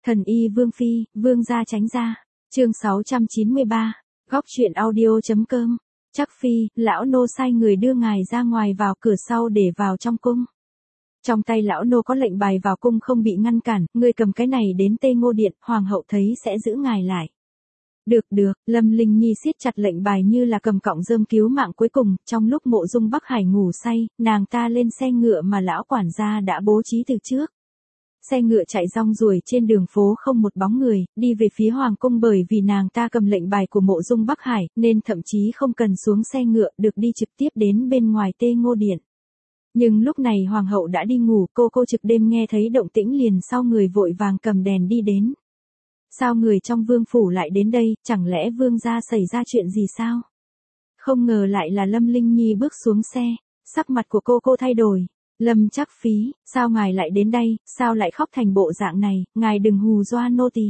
Thần y Vương Phi, Vương gia tránh ra. Chương 693. Góc truyện audio.com. Chắc Phi, lão nô sai người đưa ngài ra ngoài vào cửa sau để vào trong cung. Trong tay lão nô có lệnh bài vào cung không bị ngăn cản, ngươi cầm cái này đến Tê Ngô Điện, hoàng hậu thấy sẽ giữ ngài lại. Được, Lâm Linh Nhi siết chặt lệnh bài như là cầm cọng rơm cứu mạng cuối cùng, trong lúc Mộ Dung Bắc Hải ngủ say, nàng ta lên xe ngựa mà lão quản gia đã bố trí từ trước. Xe ngựa chạy rong ruổi trên đường phố không một bóng người, đi về phía hoàng cung bởi vì nàng ta cầm lệnh bài của Mộ Dung Bắc Hải, nên thậm chí không cần xuống xe ngựa, được đi trực tiếp đến bên ngoài Tê Ngô Điện. Nhưng lúc này hoàng hậu đã đi ngủ, cô trực đêm nghe thấy động tĩnh liền sau người vội vàng cầm đèn đi đến. Sao người trong vương phủ lại đến đây, chẳng lẽ vương gia xảy ra chuyện gì sao? Không ngờ lại là Lâm Linh Nhi bước xuống xe, sắc mặt của cô thay đổi. Lâm Chắc Phí, sao ngài lại đến đây, sao lại khóc thành bộ dạng này, ngài đừng hù dọa nô tỳ.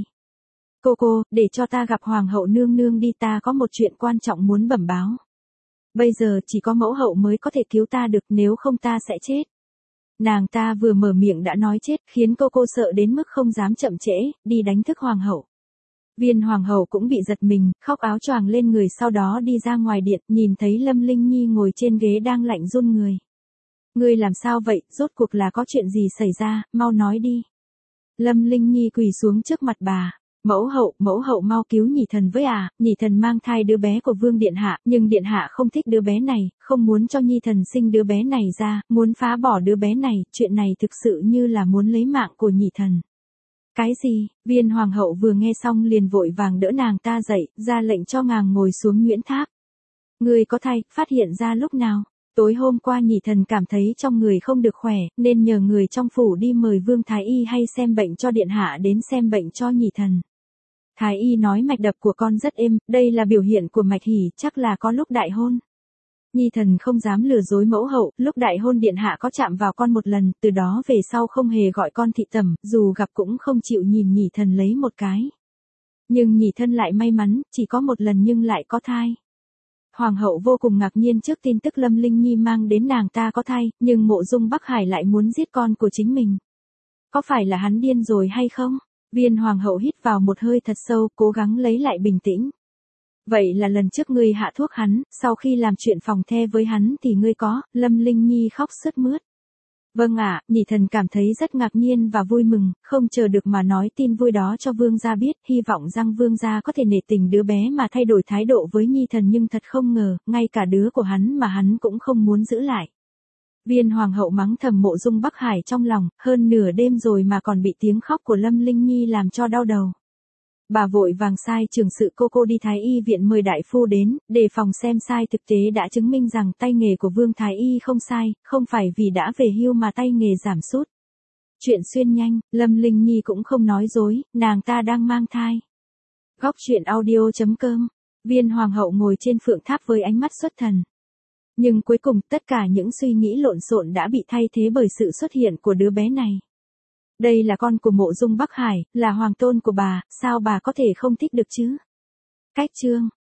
Cô, để cho ta gặp hoàng hậu nương nương đi, ta có một chuyện quan trọng muốn bẩm báo. Bây giờ chỉ có mẫu hậu mới có thể cứu ta được, nếu không ta sẽ chết. Nàng ta vừa mở miệng đã nói chết, khiến cô sợ đến mức không dám chậm trễ, đi đánh thức hoàng hậu. Viên hoàng hậu cũng bị giật mình, khóc áo choàng lên người, sau đó đi ra ngoài điện, nhìn thấy Lâm Linh Nhi ngồi trên ghế đang lạnh run người. Ngươi làm sao vậy, rốt cuộc là có chuyện gì xảy ra, mau nói đi. Lâm Linh Nhi quỳ xuống trước mặt bà. Mẫu hậu mau cứu nhị thần với nhị thần mang thai đứa bé của vương điện hạ, nhưng điện hạ không thích đứa bé này, không muốn cho nhi thần sinh đứa bé này ra, muốn phá bỏ đứa bé này, chuyện này thực sự như là muốn lấy mạng của nhị thần. Cái gì? Viên hoàng hậu vừa nghe xong liền vội vàng đỡ nàng ta dậy, ra lệnh cho nàng ngồi xuống Nguyễn Tháp. Ngươi có thai, phát hiện ra lúc nào? Tối hôm qua nhị thần cảm thấy trong người không được khỏe, nên nhờ người trong phủ đi mời Vương Thái Y hay xem bệnh cho điện hạ đến xem bệnh cho nhị thần. Thái Y nói mạch đập của con rất êm, đây là biểu hiện của mạch hỉ, chắc là có lúc đại hôn. Nhi thần không dám lừa dối mẫu hậu, lúc đại hôn điện hạ có chạm vào con một lần, từ đó về sau không hề gọi con thị tẩm, dù gặp cũng không chịu nhìn nhị thần lấy một cái. Nhưng nhị thân lại may mắn, chỉ có một lần nhưng lại có thai. Hoàng hậu vô cùng ngạc nhiên trước tin tức Lâm Linh Nhi mang đến nàng ta có thai, nhưng Mộ Dung Bắc Hải lại muốn giết con của chính mình. Có phải là hắn điên rồi hay không? Viên hoàng hậu hít vào một hơi thật sâu, cố gắng lấy lại bình tĩnh. Vậy là lần trước ngươi hạ thuốc hắn, sau khi làm chuyện phòng the với hắn thì ngươi có, Lâm Linh Nhi khóc sướt mướt. Vâng ạ, nhị thần cảm thấy rất ngạc nhiên và vui mừng, không chờ được mà nói tin vui đó cho vương gia biết, hy vọng rằng vương gia có thể nể tình đứa bé mà thay đổi thái độ với nhi thần, nhưng thật không ngờ, ngay cả đứa của hắn mà hắn cũng không muốn giữ lại. Viên hoàng hậu mắng thầm Mộ Dung Bắc Hải trong lòng, hơn nửa đêm rồi mà còn bị tiếng khóc của Lâm Linh Nhi làm cho đau đầu. Bà vội vàng sai trưởng sự cô đi Thái Y viện mời đại phu đến, để phòng xem sai, thực tế đã chứng minh rằng tay nghề của Vương Thái Y không sai, không phải vì đã về hưu mà tay nghề giảm sút. Chuyện xuyên nhanh, Lâm Linh Nhi cũng không nói dối, nàng ta đang mang thai. Góc truyện audio.com. Viên hoàng hậu ngồi trên phượng tháp với ánh mắt xuất thần. Nhưng cuối cùng tất cả những suy nghĩ lộn xộn đã bị thay thế bởi sự xuất hiện của đứa bé này. Đây là con của Mộ Dung Bắc Hải, là hoàng tôn của bà, sao bà có thể không thích được chứ? Cách chương.